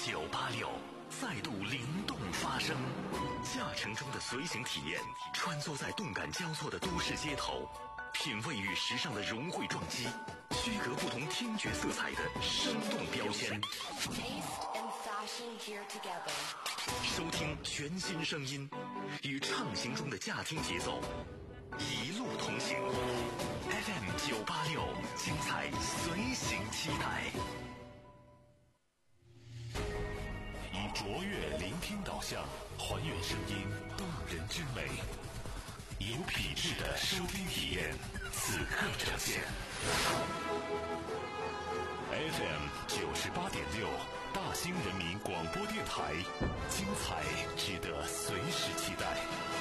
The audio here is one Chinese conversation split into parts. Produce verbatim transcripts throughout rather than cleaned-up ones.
九八六再度灵动发声，驾乘中的随行体验，穿梭在动感交错的都市街头，品味与时尚的融汇撞击，区隔不同听觉色彩的生动标签。收听全新声音，与畅行中的驾听节奏，一路同行。F M 九八六，精彩随行期待。以卓越聆听导向，还原声音动人之美，有品质的收听体验，此刻呈现。F M 九十八点六，大兴人民广播电台，精彩值得随时期待。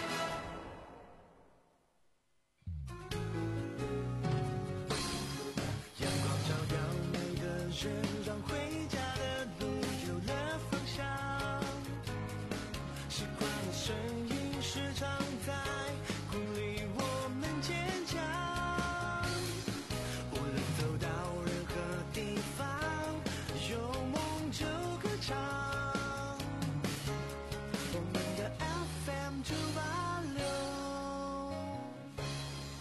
阳光照耀每个人，让回家的路有了方向。习惯的声音时常在鼓励我们坚强。无论走到任何地方，有梦就歌唱。我们的 F M 九八六。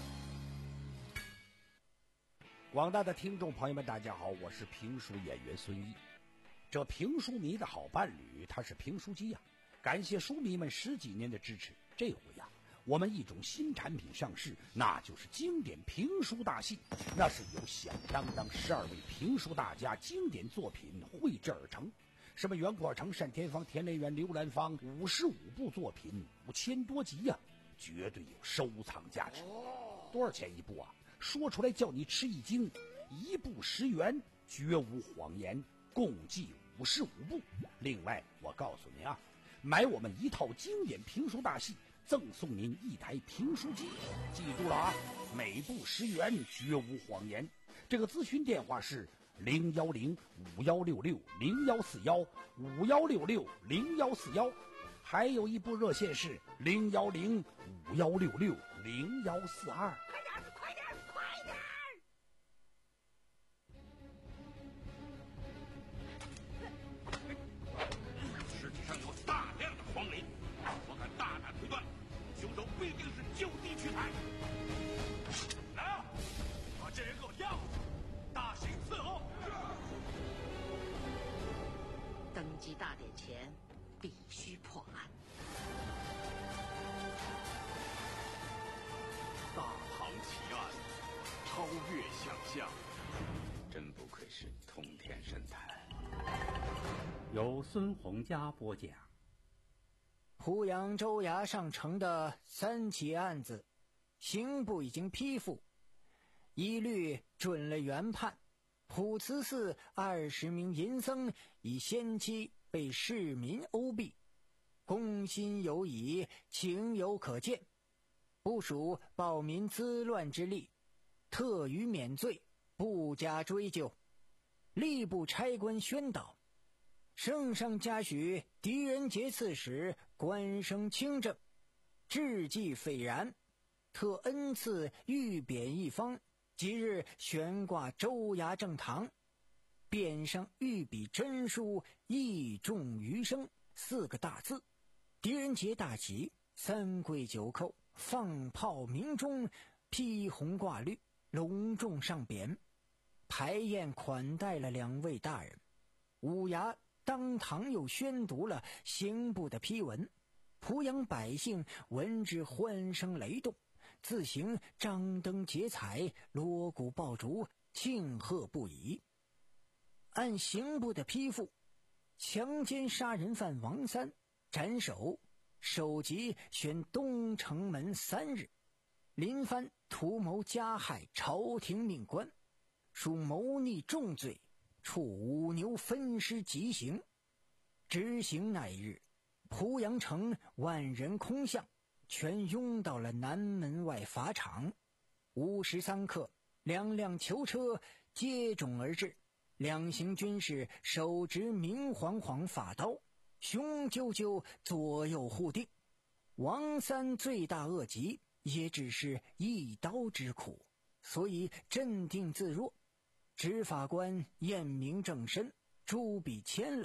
广大的听众朋友们，大家好，我是评书演员孙一。这评书迷的好伴侣，他是评书机呀、啊。感谢书迷们十几年的支持，这回呀、啊，我们一种新产品上市，那就是经典评书大戏。那是由响当当十二位评书大家经典作品绘制而成，什么袁阔成、单田芳、田连元、刘兰芳，五十五部作品，五千多集呀、啊，绝对有收藏价值。多少钱一部啊？说出来叫你吃一惊，一部十元，绝无谎言，共计五十五部。另外，我告诉你啊，买我们一套经典评书大戏，赠送您一台评书机。记住了啊，每部十元，绝无谎言。这个咨询电话是零幺零五幺六六零幺四幺五幺六六零幺四幺，还有一部热线是零幺零五幺六六零幺四二。 快点，快点，快点！ 尸体上有大量的黄磷，我敢大胆推断，凶手必定是就地取材。来啊，把这人给我押，大刑伺候。 登基大典前，必须破案。 大唐奇案，超越想象， 真不愧是通天神探。 由孙洪佳播讲。 濮阳州衙上呈的三起案子，刑部已经批复，一律准了原判。普慈寺二十名淫僧已先期被市民殴毙，公心有已，情有可见，不属暴民滋乱之力，特予免罪，不加追究。吏部差官宣导，圣上嘉许狄仁杰刺史官升清正，志绩斐然，特恩赐御匾一方，即日悬挂州衙正堂，匾上御笔真书义重余生四个大字。狄仁杰大喜，三跪九叩，放炮鸣钟，披红挂绿，隆重上匾，排宴款待了两位大人。五衙当堂又宣读了刑部的批文，濮阳百姓闻之欢声雷动，自行张灯结彩，锣鼓爆竹，庆贺不已。按刑部的批复，强奸杀人犯王三斩首，首级悬东城门三日。林帆图谋加害朝廷命官，属谋逆重罪，处五牛分尸极刑。执行那一日，濮阳城万人空巷，全拥到了南门外法场。午时三刻，两辆囚车接踵而至，两行军士手执明晃晃法刀，雄赳赳左右护定。王三罪大恶极，也只是一刀之苦，所以镇定自若。执法官验明正身，朱笔签了，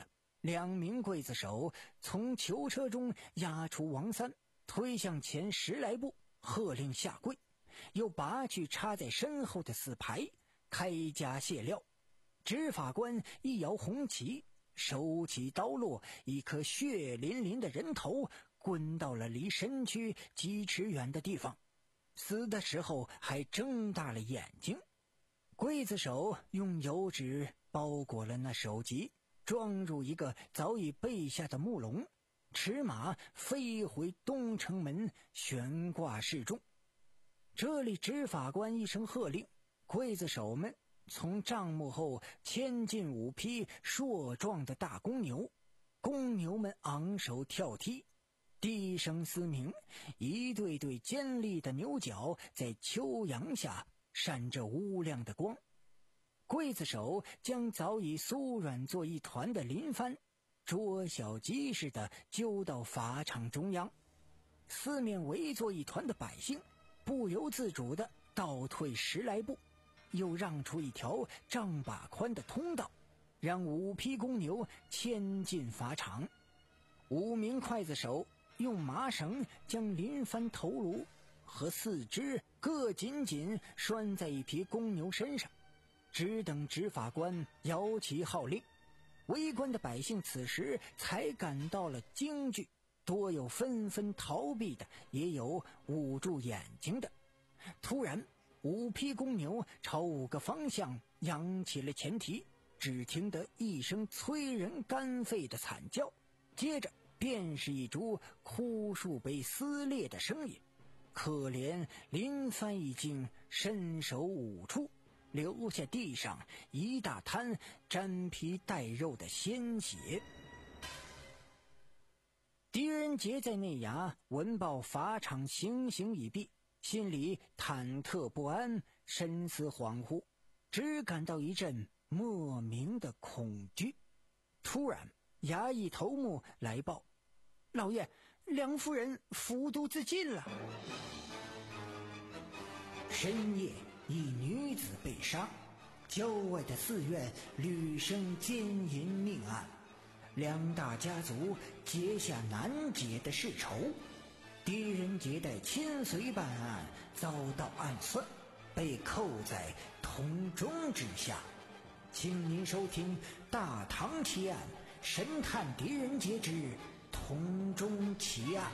两名刽子手从囚车中押出王三，推向前十来步，喝令下跪，又拔去插在身后的死牌，开枷卸料。执法官一摇红旗，手起刀落，一颗血淋淋的人头滚到了离身躯几尺远的地方，死的时候还睁大了眼睛。刽子手用油纸包裹了那首级，装入一个早已备下的木笼，驰马飞回东城门悬挂示众。这里执法官一声喝令，刽子手们从帐幕后牵进五匹硕壮的大公牛，公牛们昂首跳踢，低声嘶鸣，一对对尖利的牛角在秋阳下闪着乌亮的光。刽子手将早已酥软作一团的林帆捉小鸡似的揪到法场中央，四面围作一团的百姓不由自主地倒退十来步，又让出一条丈把宽的通道，让五匹公牛牵进法场。五名刽子手用麻绳将林帆头颅和四肢各紧紧拴在一匹公牛身上，只等执法官摇旗号令。围观的百姓此时才感到了惊惧，多有纷纷逃避的，也有捂住眼睛的。突然五匹公牛朝五个方向扬起了前蹄，只听得一声催人肝肺的惨叫，接着便是一株枯树被撕裂的声音。可怜林帆已经身首五处，留下地上一大滩沾皮带肉的鲜血。狄仁杰在内衙闻报法场行刑已毕，心里忐忑不安，神思恍惚，只感到一阵莫名的恐惧。突然衙役头目来报，老爷，梁夫人服毒自尽了。深夜一女子被杀，郊外的寺院屡生奸淫命案，两大家族结下难解的世仇。狄仁杰的亲随办案遭到暗算，被扣在铜钟之下。请您收听《大唐奇案》，神探狄仁杰之铜钟奇案。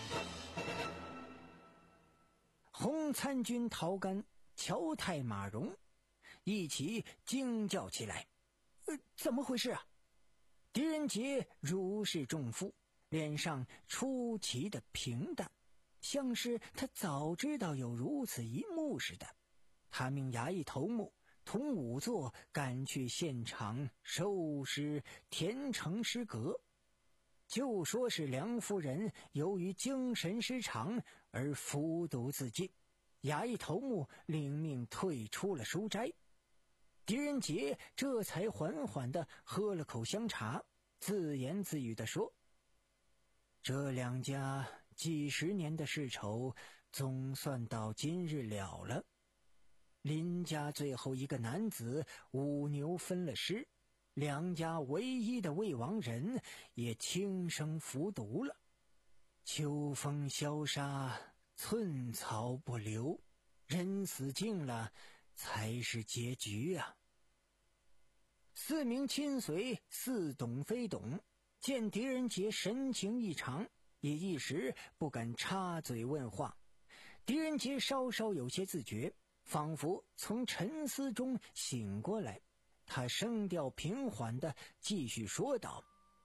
红参军陶干、乔太马荣一起惊叫起来：“呃，怎么回事啊？”狄仁杰如释重负，脸上出奇的平淡，像是他早知道有如此一幕似的。他命衙役头目同仵作赶去现场收尸填成尸格，就说是梁夫人由于精神失常而服毒自尽。衙役头目领命退出了书斋。狄仁杰这才缓缓地喝了口香茶，自言自语地说：“这两家几十年的世仇总算到今日了了。林家最后一个男子五牛分了尸，梁家唯一的魏王人也轻生服毒了。秋风萧杀，寸草不留，人死尽了才是结局啊。”四名亲随似懂非懂，见狄仁杰神情异常，也一时不敢插嘴问话。狄仁杰稍稍有些自觉，仿佛从沉思中醒过来，他声调平缓地继续说道：“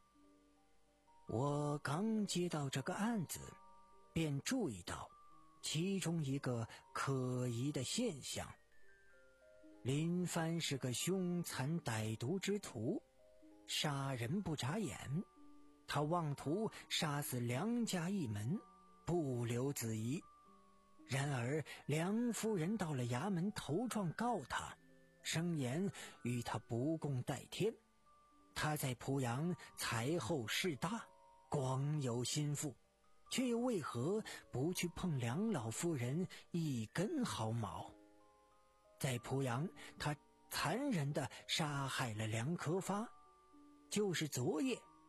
我刚接到这个案子，便注意到其中一个可疑的现象。林帆是个凶残歹毒之徒，杀人不眨眼，他妄图杀死梁家一门，不留子嗣。然而梁夫人到了衙门投状告他，声言与他不共戴天。他在濮阳财后势大，广有心腹，却又为何不去碰梁老夫人一根毫毛？在濮阳，他残忍地杀害了梁科发，就是昨夜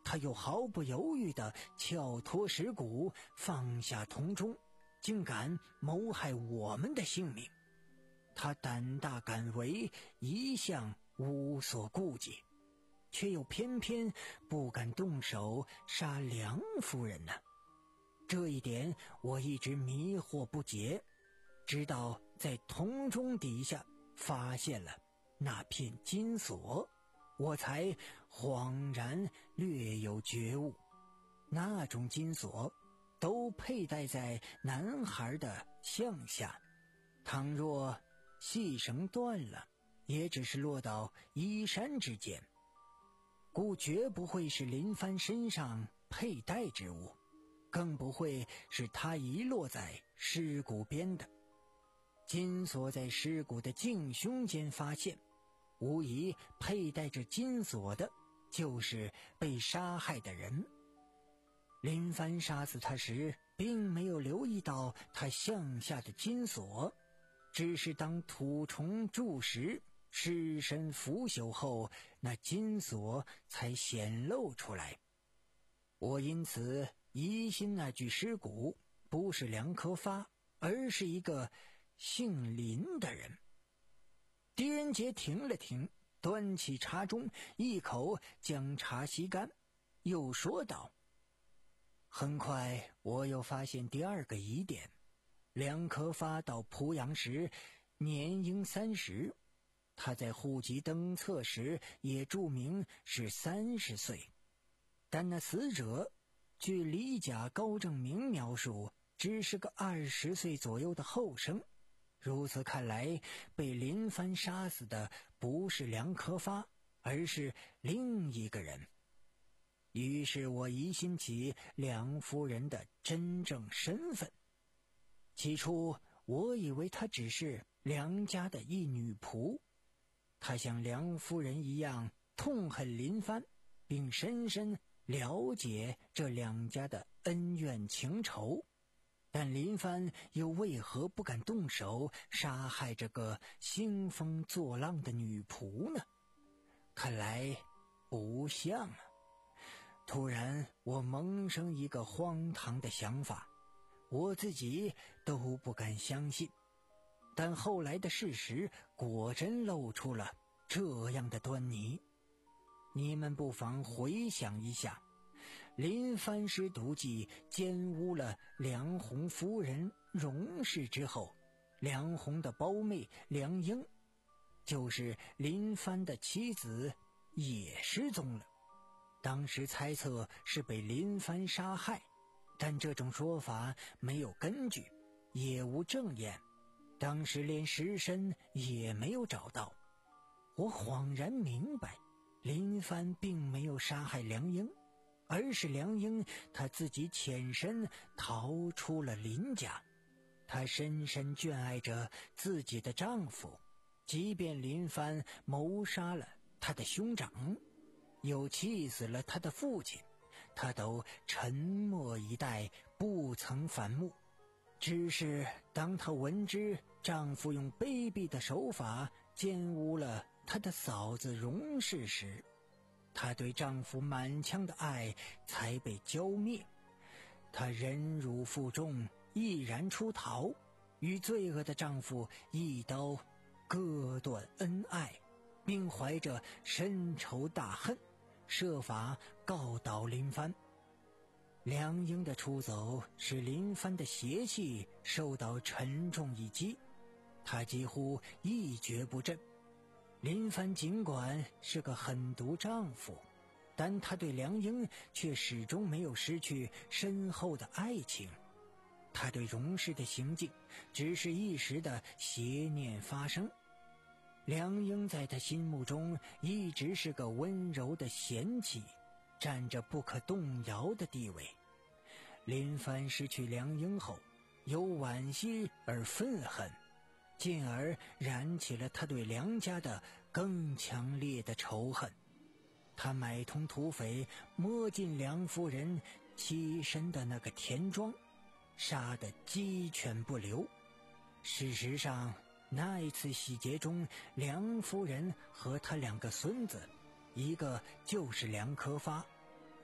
他又毫不犹豫地撬脱石鼓，放下铜钟，竟敢谋害我们的性命。他胆大敢为，一向无所顾忌，却又偏偏不敢动手杀梁夫人呢。这一点我一直迷惑不解，直到在铜钟底下发现了那片金锁，我才恍然略有觉悟。那种金锁都佩戴在男孩的项下，倘若细绳断了，也只是落到衣衫之间，故绝不会是林帆身上佩戴之物，更不会是他遗落在尸骨边的。金锁在尸骨的颈胸间发现，无疑佩戴着金锁的就是被杀害的人。林帆杀死他时并没有留意到他项下的金锁，只是当土虫蛀食，尸身腐朽后，那金锁才显露出来。我因此疑心那具尸骨不是梁科发，而是一个姓林的人。狄仁杰停了停，端起茶盅，一口将茶吸干，又说道：很快我又发现第二个疑点，梁科发到濮阳时年应三十，他在户籍登册时也注明是三十岁，但那死者据李甲高正明描述，只是个二十岁左右的后生。如此看来，被林帆杀死的不是梁科发，而是另一个人。于是我疑心起梁夫人的真正身份。起初我以为她只是梁家的一女仆，她像梁夫人一样痛恨林帆，并深深了解这两家的恩怨情仇，但林帆又为何不敢动手杀害这个兴风作浪的女仆呢？看来不像啊。突然我萌生一个荒唐的想法，我自己都不敢相信，但后来的事实果真露出了这样的端倪。你们不妨回想一下，林帆施毒计奸污了梁红夫人荣氏之后，梁红的胞妹梁英，就是林帆的妻子，也失踪了。当时猜测是被林帆杀害，但这种说法没有根据，也无证验，当时连尸身也没有找到。我恍然明白，林帆并没有杀害梁英，而是梁英她自己潜身逃出了林家。她深深眷爱着自己的丈夫，即便林帆谋杀了她的兄长，又气死了他的父亲，他都沉默以待，不曾反目。只是当他闻知丈夫用卑鄙的手法奸污了他的嫂子荣氏时，她对丈夫满腔的爱才被浇灭。她忍辱负重，毅然出逃，与罪恶的丈夫一刀割断恩爱，并怀着深仇大恨，设法告倒林帆。梁英的出走使林帆的邪气受到沉重一击，他几乎一蹶不振。林帆尽管是个狠毒丈夫，但他对梁英却始终没有失去深厚的爱情。他对荣氏的行径只是一时的邪念发生，梁英在他心目中一直是个温柔的贤妻，占着不可动摇的地位。林帆失去梁英后，由惋惜而愤恨，进而燃起了他对梁家的更强烈的仇恨。他买通土匪，摸进梁夫人栖身的那个田庄，杀得鸡犬不留。事实上，那一次洗劫中，梁夫人和他两个孙子，一个就是梁科发，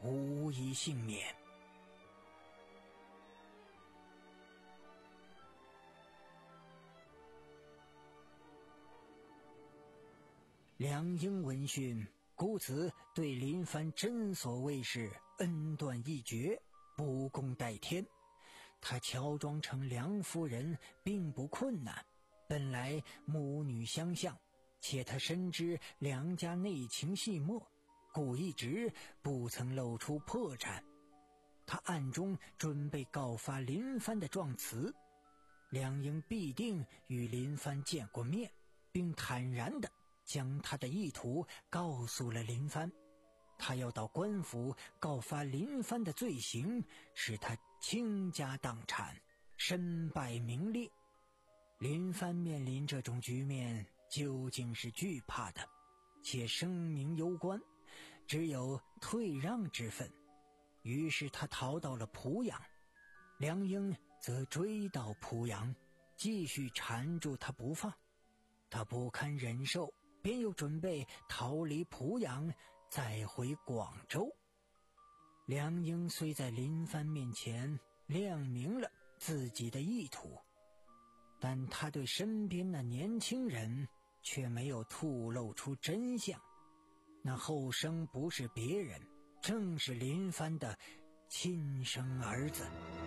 无一幸免。梁英闻讯，故此对林帆真所谓是恩断义绝，不共戴天。他乔装成梁夫人并不困难，本来母女相像，且他深知梁家内情细末，故一直不曾露出破绽。他暗中准备告发林帆的状词，梁英必定与林帆见过面，并坦然地将他的意图告诉了林帆。他要到官府告发林帆的罪行，使他倾家荡产，身败名裂。林帆面临这种局面，究竟是惧怕的，且声名攸关，只有退让之分。于是他逃到了濮阳，梁英则追到濮阳，继续缠住他不放。他不堪忍受，便又准备逃离濮阳，再回广州。梁英虽在林帆面前亮明了自己的意图，但他对身边那年轻人却没有吐露出真相。那后生不是别人，正是林帆的亲生儿子。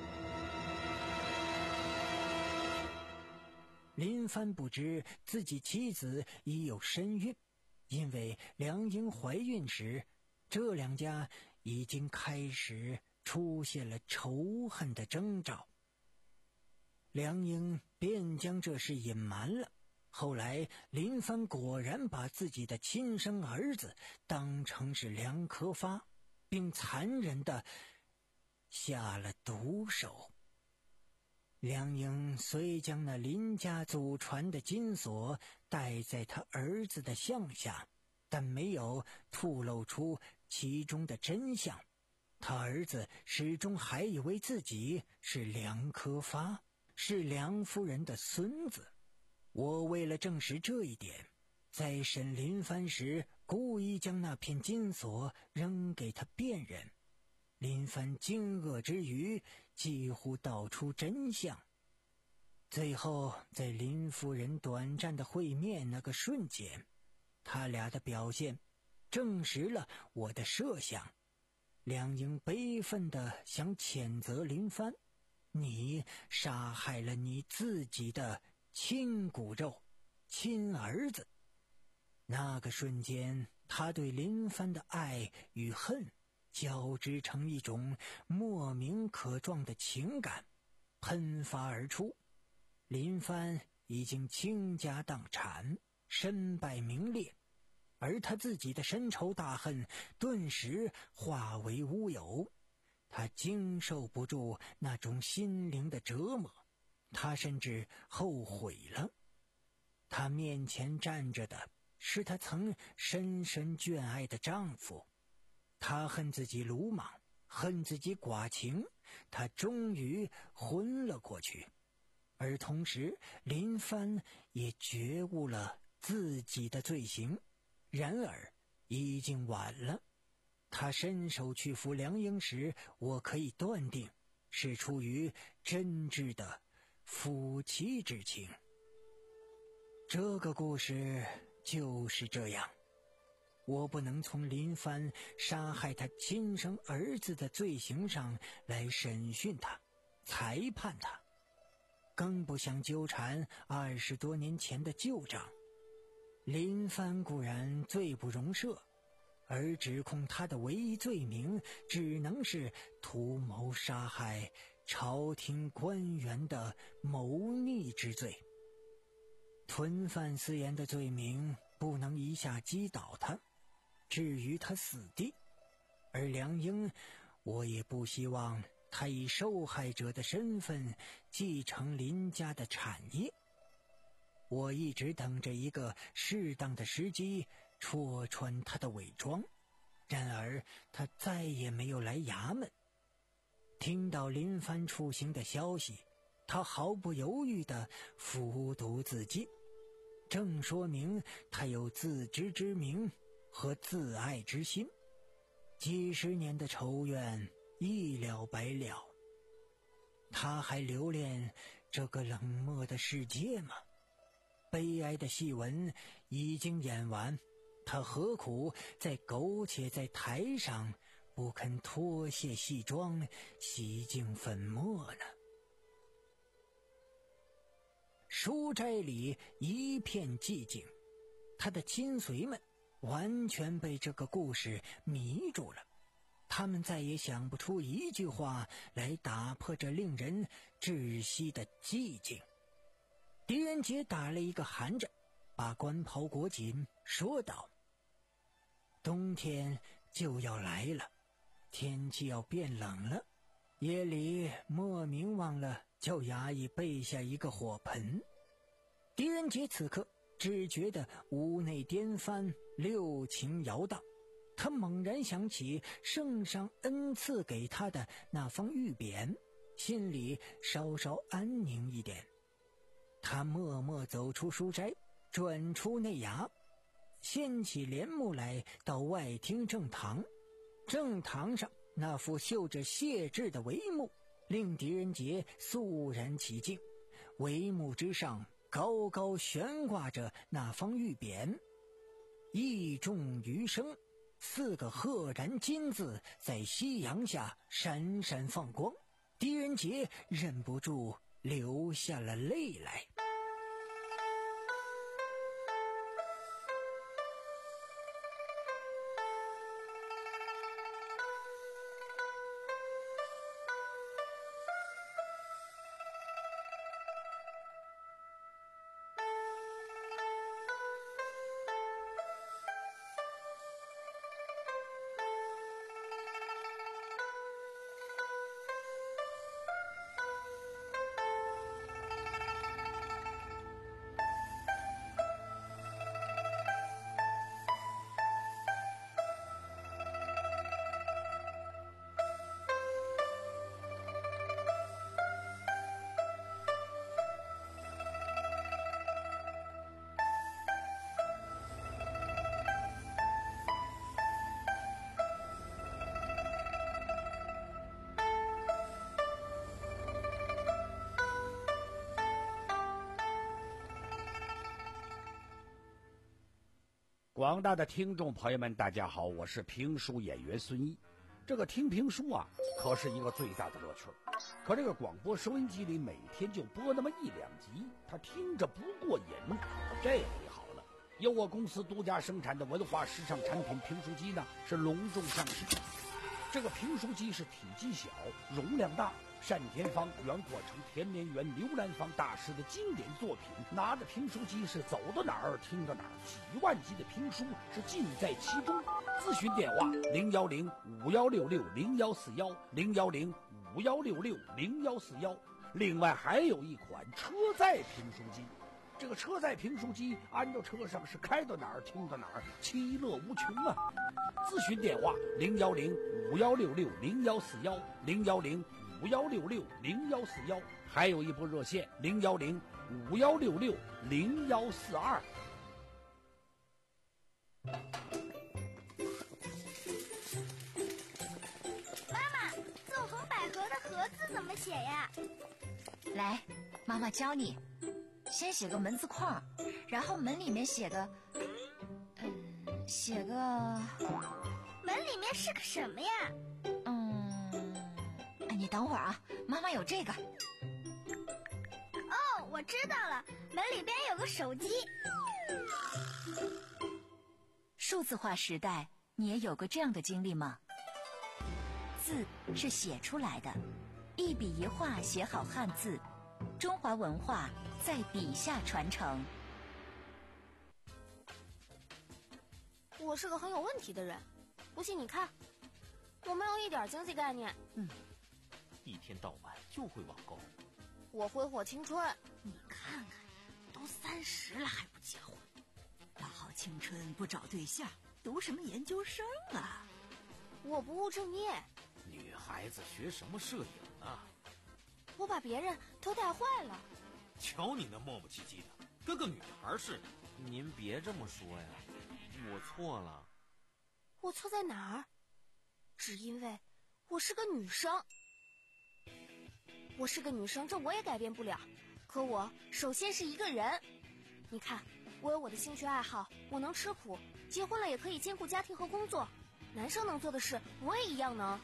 林帆不知自己妻子已有身孕，因为梁英怀孕时，这两家已经开始出现了仇恨的征兆。梁英便将这事隐瞒了。后来林帆果然把自己的亲生儿子当成是梁科发，并残忍地下了毒手。梁英虽将那林家祖传的金锁戴在他儿子的项下，但没有吐露出其中的真相。他儿子始终还以为自己是梁科发，是梁夫人的孙子。我为了证实这一点，在审林帆时故意将那片金锁扔给他辨认。林帆惊愕之余，几乎道出真相。最后在林夫人短暂的会面那个瞬间，他俩的表现证实了我的设想。梁英悲愤地想谴责林帆，你杀害了你自己的亲骨肉，亲儿子。那个瞬间，他对林帆的爱与恨交织成一种莫名可状的情感，喷发而出。林帆已经倾家荡产，身败名裂，而他自己的深仇大恨顿时化为乌有。他经受不住那种心灵的折磨，他甚至后悔了。他面前站着的是他曾深深眷爱的丈夫，他恨自己鲁莽，恨自己寡情，他终于昏了过去。而同时林帆也觉悟了自己的罪行，然而已经晚了。他伸手去扶梁英时，我可以断定是出于真挚的夫妻之情。这个故事就是这样。我不能从林帆杀害他亲生儿子的罪行上来审讯他、裁判他，更不想纠缠二十多年前的旧账。林帆固然罪不容赦，而指控他的唯一罪名只能是图谋杀害朝廷官员的谋逆之罪。囤饭私盐的罪名不能一下击倒他，至于他死地。而梁英，我也不希望他以受害者的身份继承林家的产业。我一直等着一个适当的时机戳穿他的伪装，然而他再也没有来衙门。听到林帆处刑的消息，他毫不犹豫地服毒自尽，正说明他有自知之明和自爱之心。 几十年的仇怨一了百了。他还留恋这个冷漠的世界吗？悲哀的戏文已经演完，他何苦再苟且在台上，不肯脱卸戏装，洗净粉末呢？书斋里一片寂静，他的亲随们完全被这个故事迷住了，他们再也想不出一句话来打破这令人窒息的寂静。狄仁杰打了一个寒战，把官袍裹紧，说道：冬天就要来了，天气要变冷了，夜里莫名忘了叫衙役备下一个火盆。狄仁杰此刻只觉得屋内颠翻，六情摇荡，他猛然想起圣上恩赐给他的那方玉匾，心里稍稍安宁一点。他默默走出书斋，转出内衙，掀起帘幕来，到外厅正堂。正堂上那副绣着谢志的帷幕，令狄仁杰肃然起敬。帷幕之上高高悬挂着那方玉匾，义重余生四个赫然金字在夕阳下闪闪放光。狄仁杰忍不住流下了泪来。 广大的听众朋友们，大家好，我是评书演员孙一。这个听评书啊，可是一个最大的乐趣。可这个广播收音机里每天就播那么一两集，他听着不过瘾。这回好了，由我公司独家生产的文化时尚产品评书机呢，是隆重上市。这个评书机是体积小，容量大。单田芳、袁国成、田连元、刘兰芳大师的经典作品，拿着评书机是走到哪儿听到哪儿，几万集的评书是尽在其中。咨询电话零幺零五幺六六零幺四幺零幺零五幺六六零幺四幺。另外还有一款车载评书机，这个车载评书机安到车上是开到哪儿听到哪儿，其乐无穷啊！咨询电话零幺零五幺六六零幺四幺零幺零五幺六六零幺四幺，还有一部热线零幺零五幺六六零幺四二。 妈妈，纵横捭阖的阖字怎么写呀？ 来，妈妈教你。先写个门字框，然后门里面写个，嗯，写个。 门里面是个什么呀？ 你等会儿啊，妈妈有这个。 哦，我知道了，门里边有个手机。 数字化时代，你也有过这样的经历吗？字是写出来的，一笔一画写好汉字，中华文化在笔下传承。 我是个很有问题的人，不信你看，我没有一点经济概念。 嗯。一天到晚就会网购， 我挥霍青春。 你看看，都三十了还不结婚，大好青春不找对象，读什么研究生啊？ 我不务正业。 女孩子学什么摄影啊？ 我把别人都带坏了。 瞧你那磨磨唧唧的，跟个女孩似的。 您别这么说呀，我错了。 我错在哪儿？ 只因为我是个女生。我是个女生，这我也改变不了。可我首先是一个人。你看，我有我的兴趣爱好，我能吃苦，结婚了也可以兼顾家庭和工作。男生能做的事，我也一样能。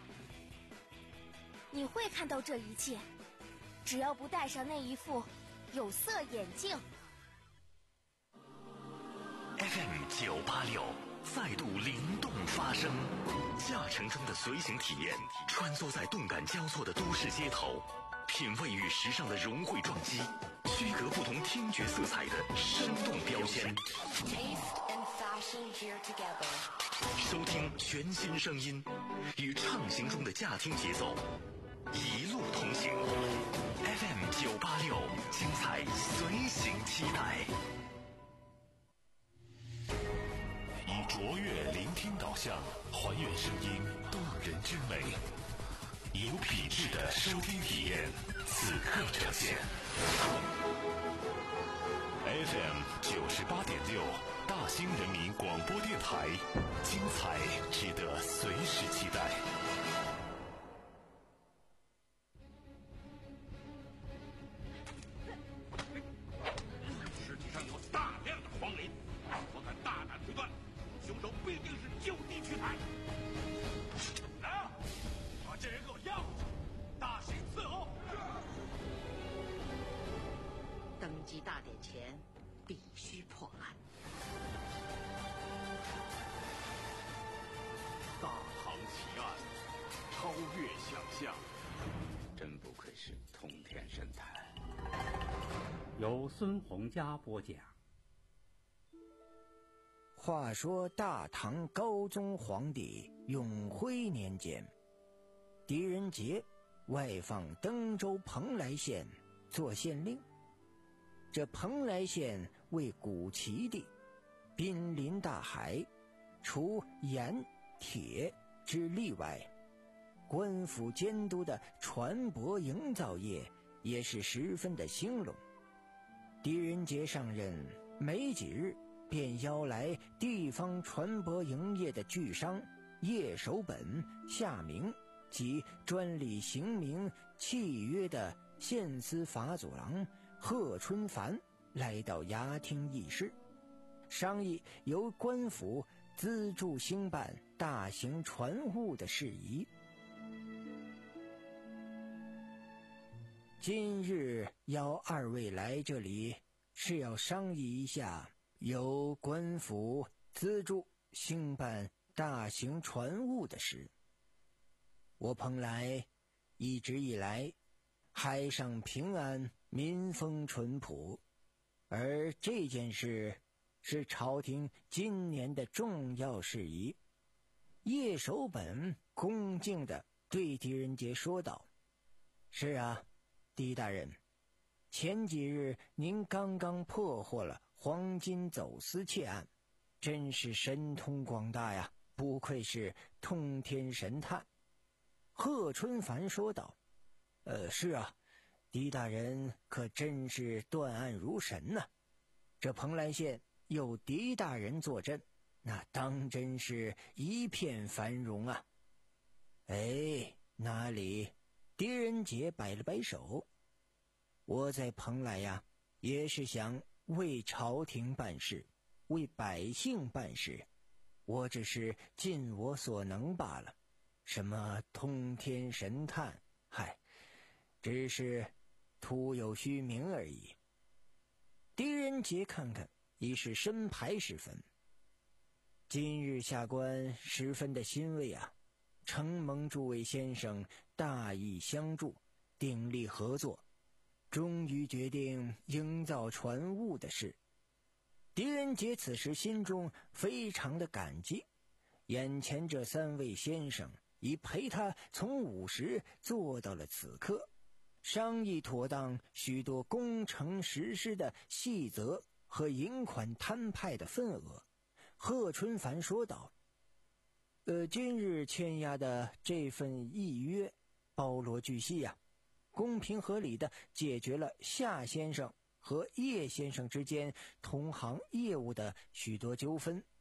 你会看到这一切，只要不戴上那一副有色眼镜。 F M 九八六再度灵动发声，驾乘中的随行体验，穿梭在动感交错的都市街头，品味与时尚的融汇撞击，区隔不同听觉色彩的生动标签。收听全新声音，与畅行中的驾听节奏，一路同行。F M 九八六，精彩随行期待。以卓越聆听导向，还原声音动人之美，以有品质的收听体验，此刻呈现。F M 九十八点六，大兴人民广播电台，精彩值得随时期待。 尸体上有大量的黄磷，我敢大胆推断，凶手必定是就地取材。来啊，把这人给我押回去，大刑伺候。 登基大典前必须破案。 大唐奇案，超越想象。 真不愧是通天神探。 由孙洪佳播讲。 话说大唐高宗皇帝永徽年间，狄仁杰外放登州蓬莱县做县令。这蓬莱县为古齐地，濒临大海，除盐铁之例外，官府监督的船舶营造业也是十分的兴隆。狄仁杰上任没几日，便邀来地方船舶营业的巨商叶守本、夏明及专理刑名契约的县司法佐郎贺春凡来到衙厅议事，商议由官府资助兴办大型船坞的事宜。今日邀二位来这里，是要商议一下由官府资助兴办大型船坞的事。我蓬莱一直以来海上平安，民风淳朴，而这件事是朝廷今年的重要事宜。叶守本恭敬地对狄仁杰说道：是啊，狄大人，前几日您刚刚破获了黄金走私窃案，真是神通广大呀，不愧是通天神探。贺春凡说道：呃，是啊，狄大人可真是断案如神呐、啊！这蓬莱县有狄大人坐镇，那当真是一片繁荣啊！哎，哪里？狄仁杰摆了摆手，我在蓬莱呀，也是想为朝廷办事，为百姓办事，我只是尽我所能罢了。什么通天神探，嗨，只是徒有虚名而已。狄仁杰看看已是申牌时分，今日下官十分的欣慰啊，承蒙诸位先生大义相助，鼎力合作，终于决定营造船坞的事。狄仁杰此时心中非常的感激，眼前这三位先生已陪他从午时做到了此刻，商议妥当许多工程实施的细则和银款摊派的份额。贺春凡说道：呃，今日签押的这份议约包罗巨细呀、啊，公平合理的解决了夏先生和叶先生之间同行业务的许多纠纷。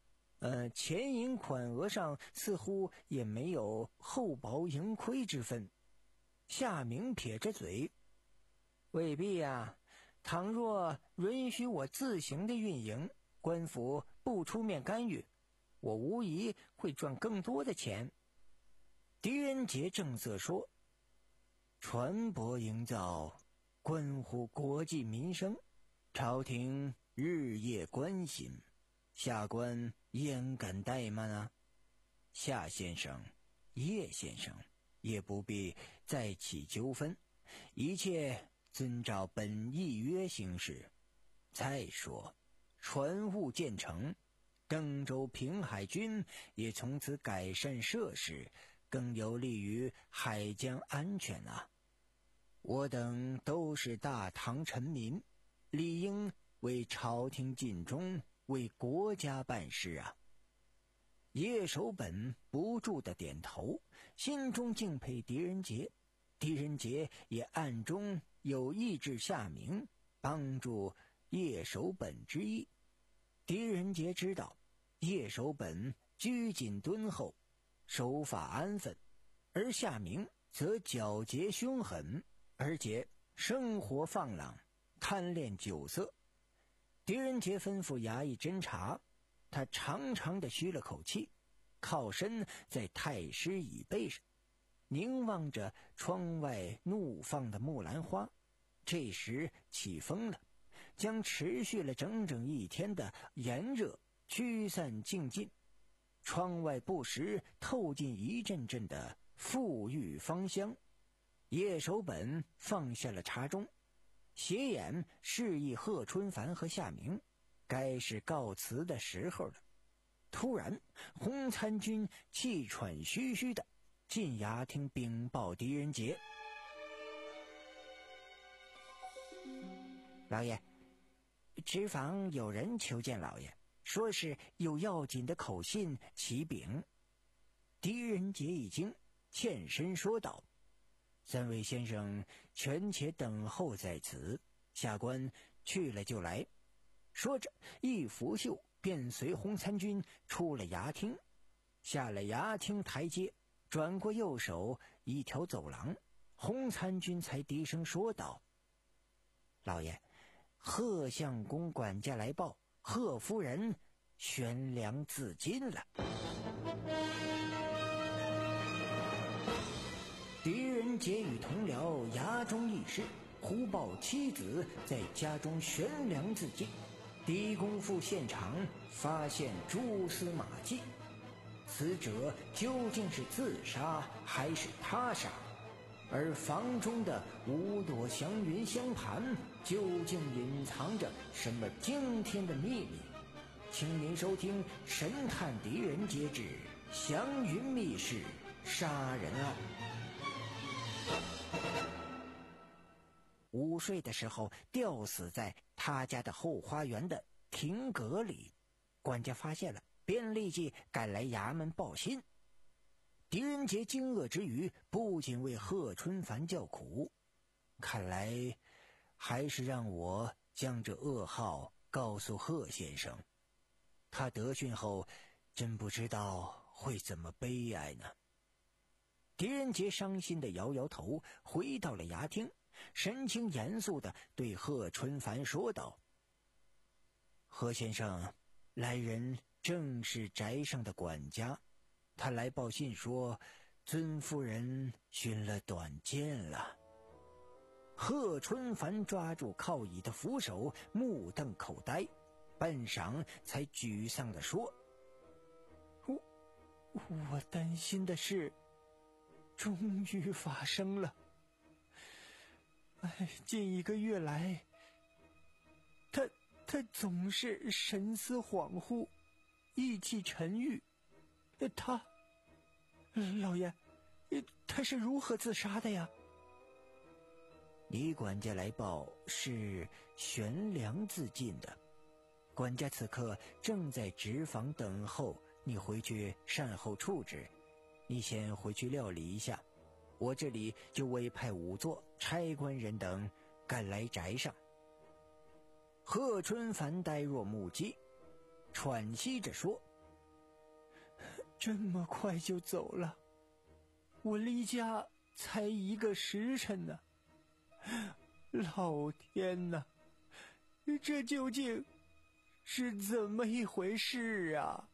呃，前银款额上似乎也没有厚薄盈亏之分。夏明撇着嘴，未必呀，倘若允许我自行的运营，官府不出面干预，我无疑会赚更多的钱。狄仁杰正色说，船舶营造关乎国计民生，朝廷日夜关心，下官焉敢怠慢啊？夏先生、叶先生也不必再起纠纷，一切遵照本议约行事。再说，船坞建成，登州平海军也从此改善设施，更有利于海江安全啊！我等都是大唐臣民，理应为朝廷尽忠，为国家办事啊！叶守本不住的点头，心中敬佩狄仁杰。狄仁杰也暗中有意制夏明，帮助叶守本之意。狄仁杰知道叶守本拘谨敦厚，守法安分，而夏明则皎洁凶狠，而且生活放浪，贪恋酒色。狄仁杰吩咐衙役侦查，他长长的吁了口气，靠身在太师椅背上，凝望着窗外怒放的木兰花。这时起风了，将持续了整整一天的炎热驱散净尽，窗外不时透进一阵阵的馥郁芳香。叶守本放下了茶盅，斜眼示意贺春帆和夏明该是告辞的时候了。突然，洪参军气喘吁吁的进衙厅禀报狄仁杰：老爷，直房有人求见老爷，说是有要紧的口信启禀。狄仁杰一惊，欠身说道：三位先生权且等候在此，下官去了就来。说着一拂袖，便随洪参军出了衙厅，下了衙厅台阶，转过右手一条走廊，洪参军才低声说道：老爷，贺相公管家来报，贺夫人悬梁自尽了。狄仁杰与同僚衙中议事，忽报妻子在家中悬梁自尽。狄公赴现场，发现蛛丝马迹，死者究竟是自杀还是他杀？而房中的五朵祥云香盘究竟隐藏着什么惊天的秘密？请您收听《神探狄仁杰之祥云密室杀人案》。午睡的时候吊死在他家的后花园的亭阁里，管家发现了，便立即赶来衙门报信。狄仁杰惊愕之余，不仅为贺春帆叫苦，看来还是让我将这噩耗告诉贺先生，他得讯后真不知道会怎么悲哀呢。狄仁杰伤心地摇摇头，回到了衙厅，神情严肃地对贺春帆说道：贺先生，来人正是宅上的管家，他来报信说尊夫人寻了短见了。贺春帆抓住靠椅的扶手，目瞪口呆，半晌才沮丧地说：我我担心的事终于发生了。哎，近一个月来，他他总是神思恍惚，意气沉郁。他，老爷，他是如何自杀的呀？李管家来报是悬梁自尽的，管家此刻正在直房等候你回去善后处置，你先回去料理一下，我这里就委派仵作、差官人等赶来宅上。贺春帆呆若木鸡，喘息着说： 这么快就走了？我离家才一个时辰呢。老天哪，这究竟是怎么一回事啊？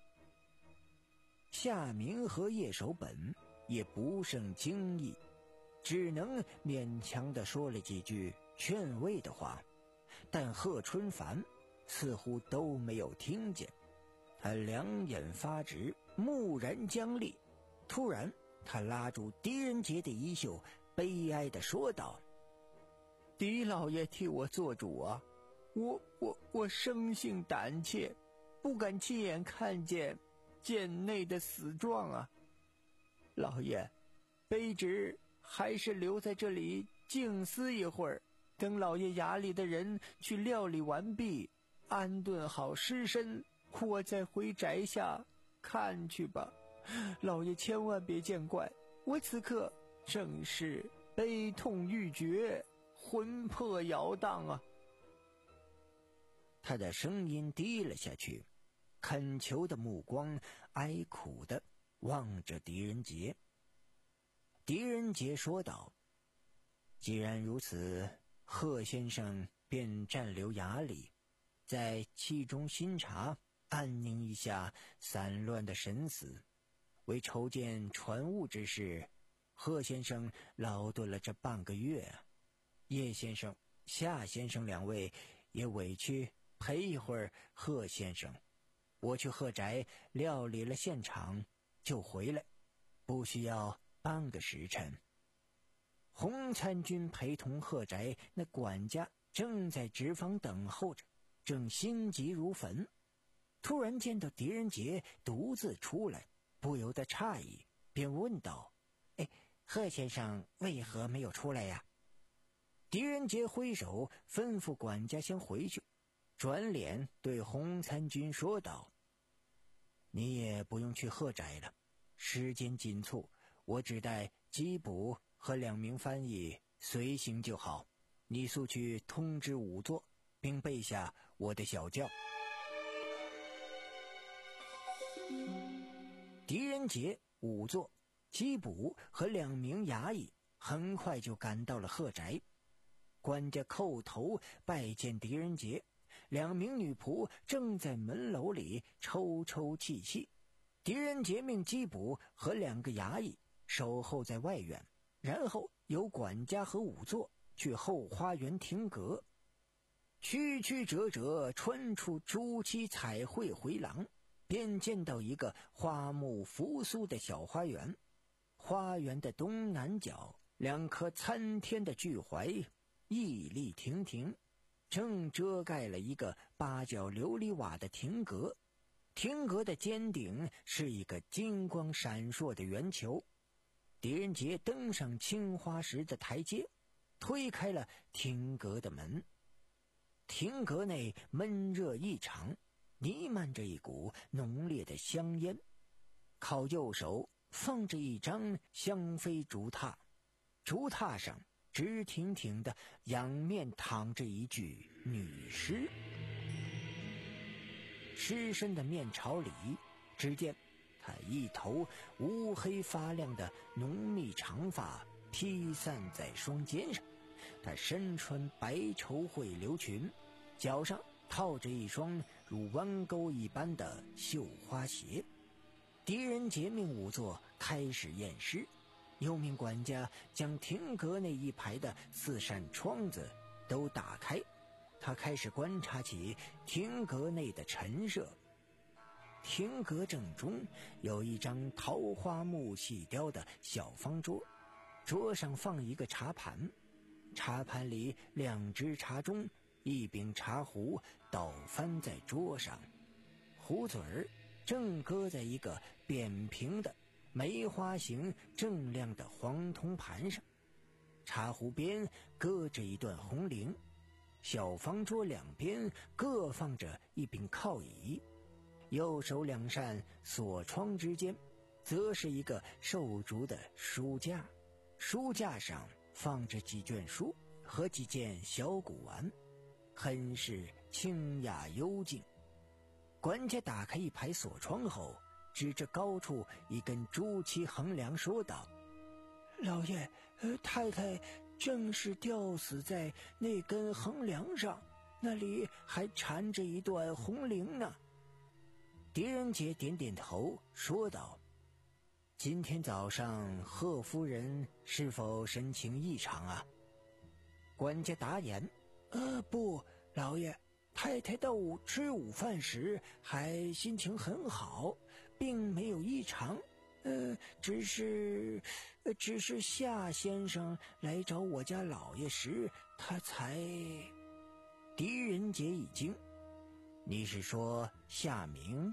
夏明和叶守本也不胜惊异，只能勉强地说了几句劝慰的话，但贺春凡似乎都没有听见。他两眼发直，木然僵立。突然他拉住狄仁杰的衣袖，悲哀地说道：狄老爷替我做主啊，我我我生性胆怯，不敢亲眼看见贱内的死状啊。老爷，卑职还是留在这里静思一会儿，等老爷衙里的人去料理完毕，安顿好尸身，我再回宅下看去吧。老爷千万别见怪，我此刻正是悲痛欲绝，魂魄摇荡啊。他的声音低了下去，恳求的目光哀苦地望着狄仁杰。狄仁杰说道：既然如此，贺先生便暂留衙里，在气中心察，安宁一下散乱的神思。为筹建船务之事，贺先生劳顿了这半个月啊。叶先生、夏先生两位也委屈陪一会儿贺先生。我去贺宅料理了现场就回来，不需要半个时辰。洪参军陪同贺宅那管家正在直房等候着，正心急如焚。突然见到狄仁杰独自出来，不由得诧异，便问道：哎，贺先生为何没有出来呀？狄仁杰挥手吩咐管家先回去，转脸对洪参军说道：你也不用去贺宅了，时间紧促，我只带缉捕和两名翻译随行就好，你速去通知仵作，并备下我的小轿。狄仁杰、仵作、缉捕和两名衙役很快就赶到了贺宅。管家叩头拜见狄仁杰，两名女仆正在门楼里抽抽泣泣。狄仁杰命缉捕和两个衙役守候在外院，然后由管家和仵作去后花园听阁。曲曲折折穿出朱漆彩绘回廊，便见到一个花木扶苏的小花园。花园的东南角，两棵参天的巨槐屹立亭亭，正遮盖了一个八角琉璃瓦的亭阁。亭阁的尖顶是一个金光闪烁的圆球。狄仁杰登上青花石的台阶，推开了亭阁的门。亭阁内闷热异常，弥漫着一股浓烈的香烟。靠右手放着一张香妃竹榻，竹榻上直挺挺的仰面躺着一具女尸。尸身的面朝里，只见他一头乌黑发亮的浓密长发披散在双肩上，他身穿白绸会流裙，脚上套着一双如弯钩一般的绣花鞋。狄仁杰命仵作开始验尸，又命管家将亭阁内一排的四扇窗子都打开。他开始观察起亭阁内的陈设。亭阁正中有一张桃花木细雕的小方桌，桌上放一个茶盘，茶盘里两只茶盅，一柄茶壶倒翻在桌上，壶嘴儿正搁在一个扁平的梅花形锃亮的黄铜盘上，茶壶边搁着一段红绫，小方桌两边各放着一柄靠椅，右手两扇锁窗之间则是一个瘦竹的书架，书架上放着几卷书和几件小古玩，很是清雅幽静。管家打开一排锁窗后， 指着高处一根朱漆横梁说道：“老爷，呃，太太正是吊死在那根横梁上，那里还缠着一段红绫呢。”狄仁杰点点头说道：“今天早上贺夫人是否神情异常啊？”管家答言：“呃，不，老爷，太太到午吃午饭时还心情很好，并没有异常。呃，只是，呃，只是夏先生来找我家老爷时，他才……”狄仁杰一惊：“你是说夏明？”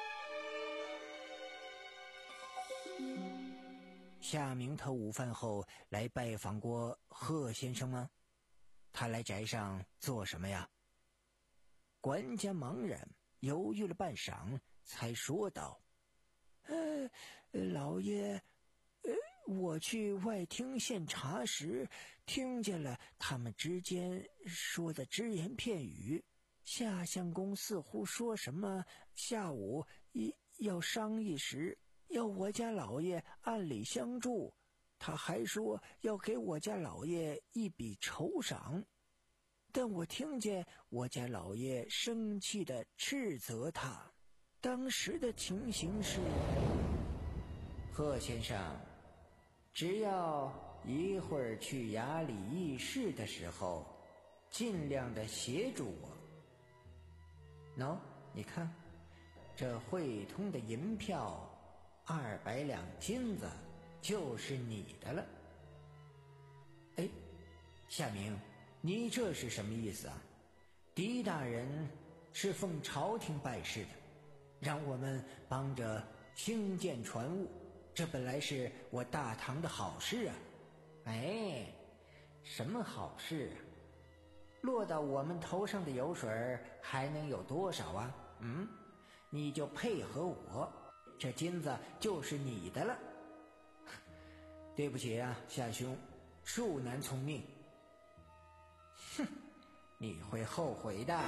夏明他午饭后来拜访过贺先生吗？他来宅上做什么呀？管家茫然犹豫了半晌，才说道：“呃，老爷，呃，我去外厅献茶时，听见了他们之间说的只言片语。夏相公似乎说什么下午一要商议时，要我家老爷按理相助，他还说要给我家老爷一笔酬赏。但我听见我家老爷生气地斥责他。当时的情形是，贺先生，只要一会儿去衙里议事的时候，尽量的协助我。喏，你看，这汇通的银票二百两金子就是你的了。哎，夏明，你这是什么意思啊？狄大人是奉朝廷办事的，让我们帮着兴建船务，这本来是我大唐的好事啊。哎，什么好事啊？落到我们头上的油水还能有多少啊？嗯，你就配合我，这金子就是你的了。对不起啊，夏兄，恕难从命。哼，你会后悔的。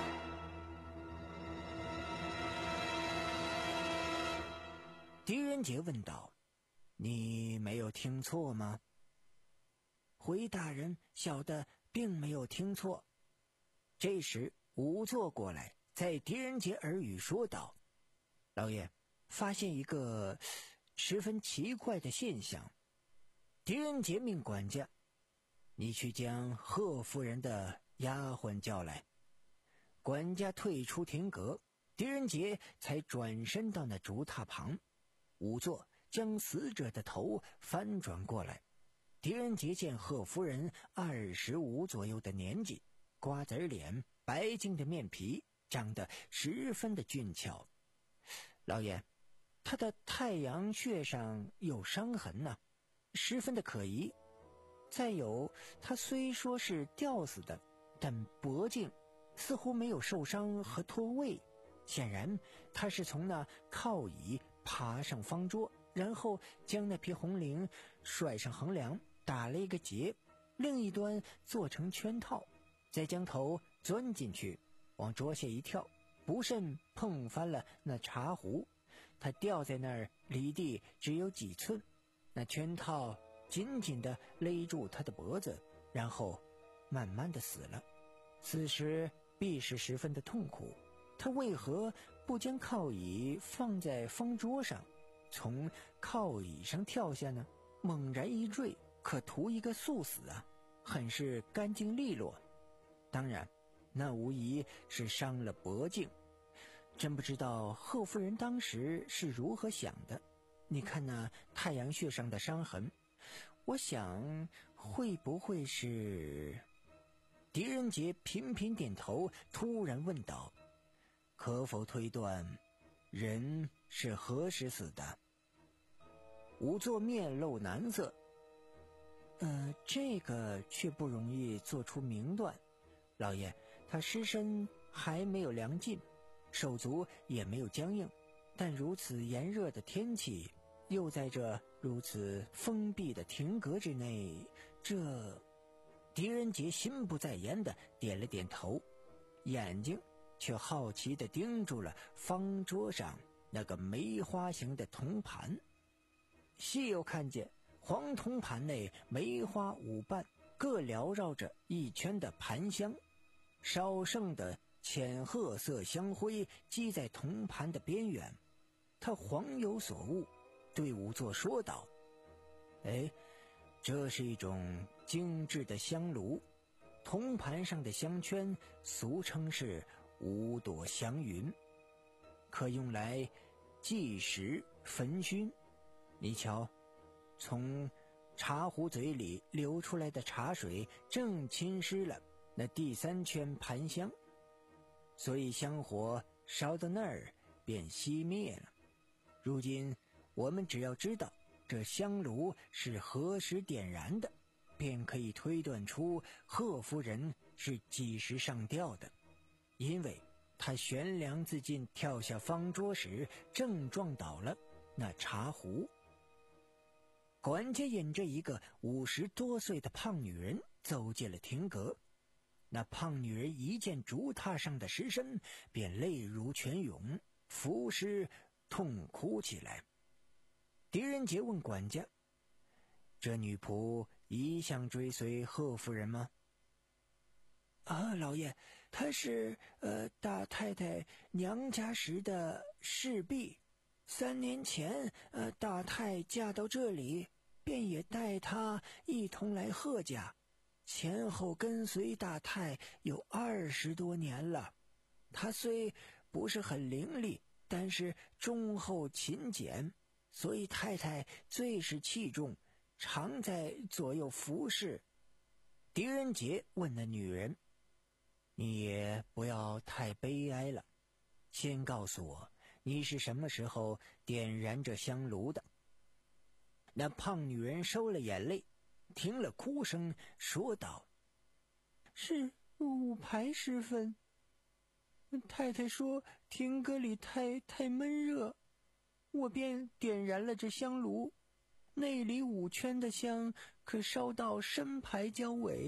狄仁杰问道：“你没有听错吗？”回大人小的并没有听错。这时仵作过来，在狄仁杰耳语说道：“老爷，发现一个十分奇怪的现象。”狄仁杰命管家：“你去将贺夫人的丫鬟叫来。”管家退出亭阁，狄仁杰才转身到那竹榻旁。仵作将死者的头翻转过来。狄仁杰见贺夫人二十五左右的年纪，瓜子脸，白净的面皮，长得十分的俊俏。老爷，她的太阳穴上有伤痕呢、啊，十分的可疑。再有，她虽说是吊死的，但脖颈似乎没有受伤和脱位，显然她是从那靠椅爬上方桌，然后将那匹红绫甩上横梁，打了一个结，另一端做成圈套，再将头钻进去，往桌下一跳，不慎碰翻了那茶壶。他掉在那儿离地只有几寸，那圈套紧紧地勒住他的脖子，然后慢慢地死了。此时必是十分的痛苦，他为何不将靠椅放在方桌上，从靠椅上跳下呢？猛然一坠，可图一个速死啊，很是干净利落。当然，那无疑是伤了脖颈。真不知道贺夫人当时是如何想的。你看那太阳穴上的伤痕，我想会不会是……狄仁杰频频点头，突然问道：“可否推断人是何时死的？”仵作面露难色：“呃，这个却不容易做出明断。老爷，他尸身还没有凉尽，手足也没有僵硬，但如此炎热的天气，又在这如此封闭的亭阁之内，这……”狄仁杰心不在焉地点了点头，眼睛却好奇地盯住了方桌上那个梅花形的铜盘。细又看见黄铜盘内梅花五瓣，各缭绕着一圈的盘香，少剩的浅褐色香灰积在铜盘的边缘。他恍有所悟，对仵作说道：哎，这是一种精致的香炉，铜盘上的香圈俗称是五朵祥云，可用来祭食焚熏。你瞧，从茶壶嘴里流出来的茶水正浸湿了那第三圈盘香，所以香火烧到那儿便熄灭了。如今我们只要知道这香炉是何时点燃的，便可以推断出贺夫人是几时上吊的，因为她悬梁自尽跳下方桌时正撞倒了那茶壶。管家引着一个五十多岁的胖女人走进了亭阁。那胖女人一见竹榻上的尸身，便泪如泉涌，伏尸痛哭起来。狄仁杰问管家：这女仆一向追随贺夫人吗？啊，老爷，她是呃大太太娘家时的侍婢，三年前呃大太嫁到这里，便也带她一同来贺家，前后跟随大太有二十多年了。她虽不是很伶俐，但是忠厚勤俭，所以太太最是器重，常在左右服侍。狄仁杰问那女人：你也不要太悲哀了，先告诉我你是什么时候点燃这香炉的？那胖女人收了眼泪，停了哭声，说道：是午牌时分，太太说亭阁里太太闷热，我便点燃了这香炉，内里五圈的香可烧到深牌交尾。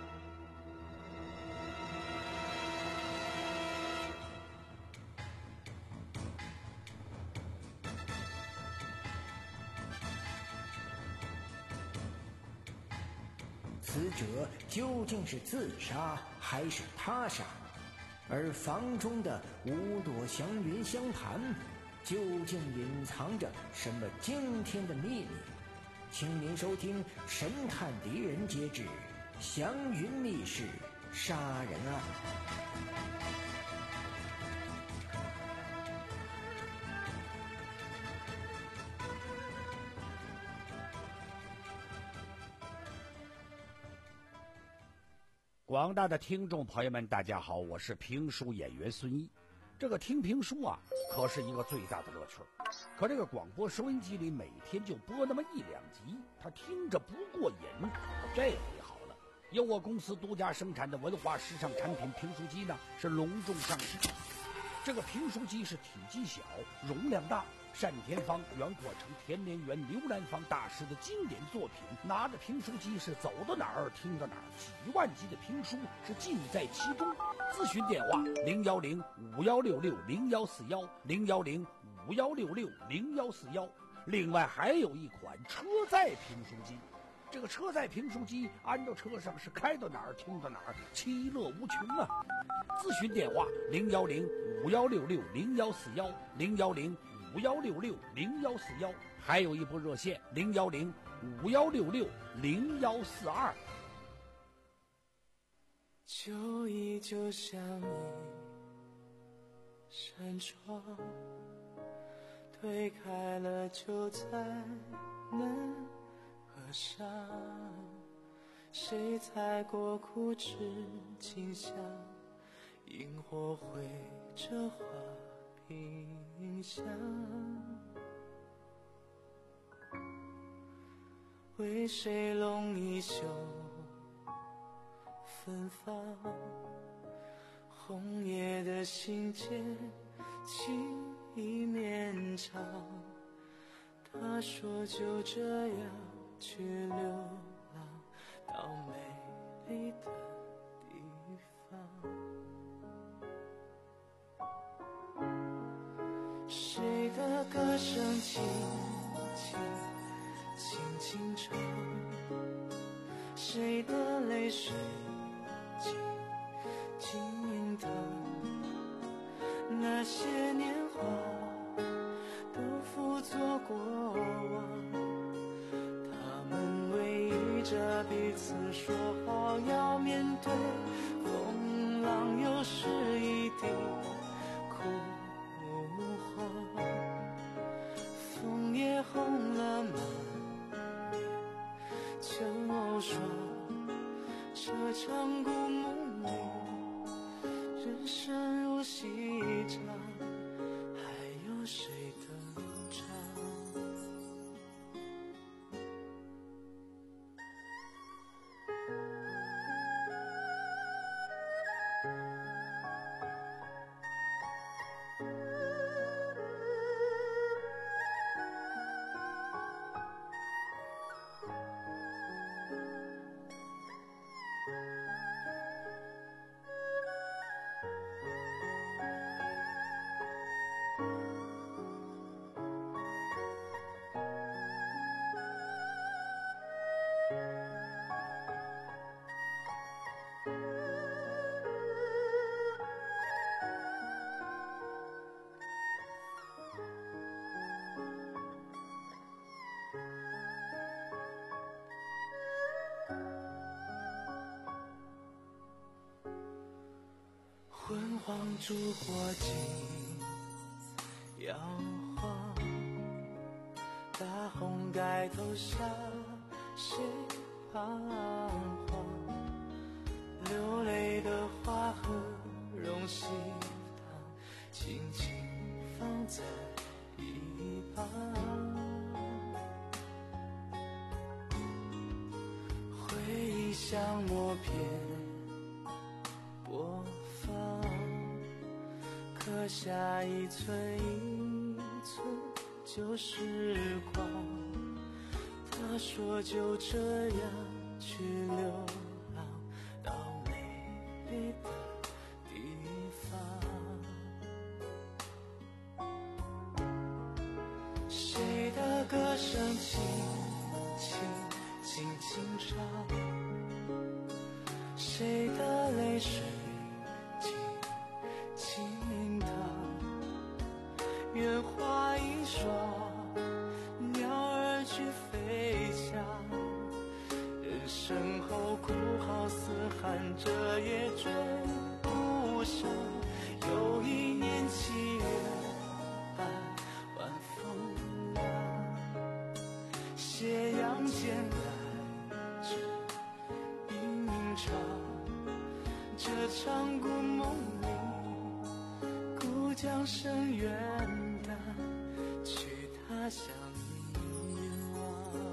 死者究竟是自杀还是他杀？而房中的五朵祥云香盘究竟隐藏着什么惊天的秘密？请您收听《神探狄仁杰之祥云密室杀人案》。 广大的听众朋友们，大家好，我是评书演员孙一。这个听评书啊，可是一个最大的乐趣。可这个广播收音机里每天就播那么一两集，他听着不过瘾。这回好了，由我公司独家生产的文化时尚产品评书机呢，是隆重上市。这个评书机是体积小，容量大，单田芳、袁阔成、田连元、刘兰芳大师的经典作品，拿着评书机是走到哪儿听到哪儿，几万集的评书是尽在其中。咨询电话零幺零五幺六六零幺四幺零幺零五幺六六零幺四幺。另外还有一款车载评书机，这个车载评书机安到车上是开到哪儿听到哪儿，其乐无穷啊！咨询电话零幺零五幺六六零幺四幺零幺零五幺六六零幺四幺，还有一部热线零幺零五幺六六零幺四二。 旧忆就像一扇窗，推开了就再难合上。谁踩过枯枝清香，萤火绘着花屏香。为谁拢一袖芬芳，红叶的信笺情意绵长。他说就这样去流浪到美丽的地方。谁轻轻轻轻唱，谁的泪水晶晶莹淌，那些年华都辅佐过往，他们偎依着彼此说好要面对风浪，又是一地枯黄，枫叶红了满面秋霜，这场故梦里人生如戏场，还有谁登场？昏黄烛火尽摇晃，大红盖头下谁彷徨？流泪的花和荣喜糖，轻轻放在一旁。回忆像默片播放，刻下一寸一寸旧时光。他说就这样去流浪到美丽的地方。谁的歌声轻轻轻轻唱，谁的泪水静静淌，愿花一双，鸟儿去飞翔，人生后哭号嘶喊，这也追不上。有一年七月半，晚风凉，斜阳渐来至冰场，这场故梦里，故将声远荡，去他乡遗忘。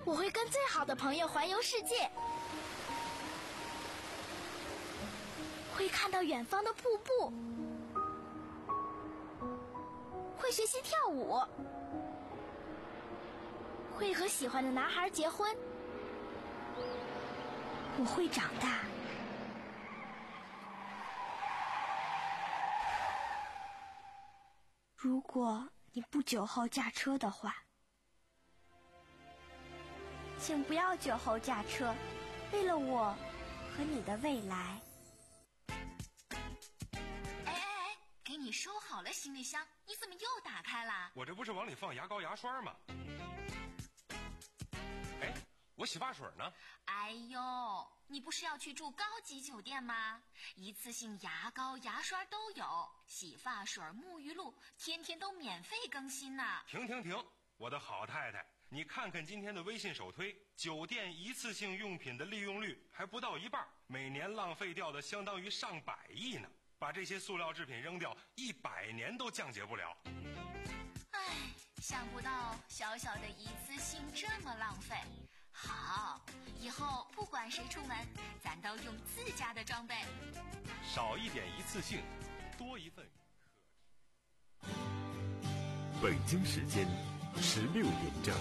我会跟最好的朋友环游世界，会看到远方的瀑布，会学习跳舞，会和喜欢的男孩结婚。我会长大。如果你不酒后驾车的话，请不要酒后驾车，为了我和你的未来。 哎哎哎，给你收好了行李箱，你怎么又打开了？ 我这不是往里放牙膏牙刷吗？哎，我洗发水呢？ 哎呦，你不是要去住高级酒店吗？一次性牙膏牙刷都有，洗发水沐浴露天天都免费更新呢。 停停停，我的好太太，你看看今天的微信首推，酒店一次性用品的利用率还不到一半，每年浪费掉的相当于上百亿呢。把这些塑料制品扔掉，一百年都降解不了。 唉，想不到小小的一次性这么浪费。好，以后不管谁出门，咱都用自家的装备。 少一点一次性，多一份。 北京时间十六点整。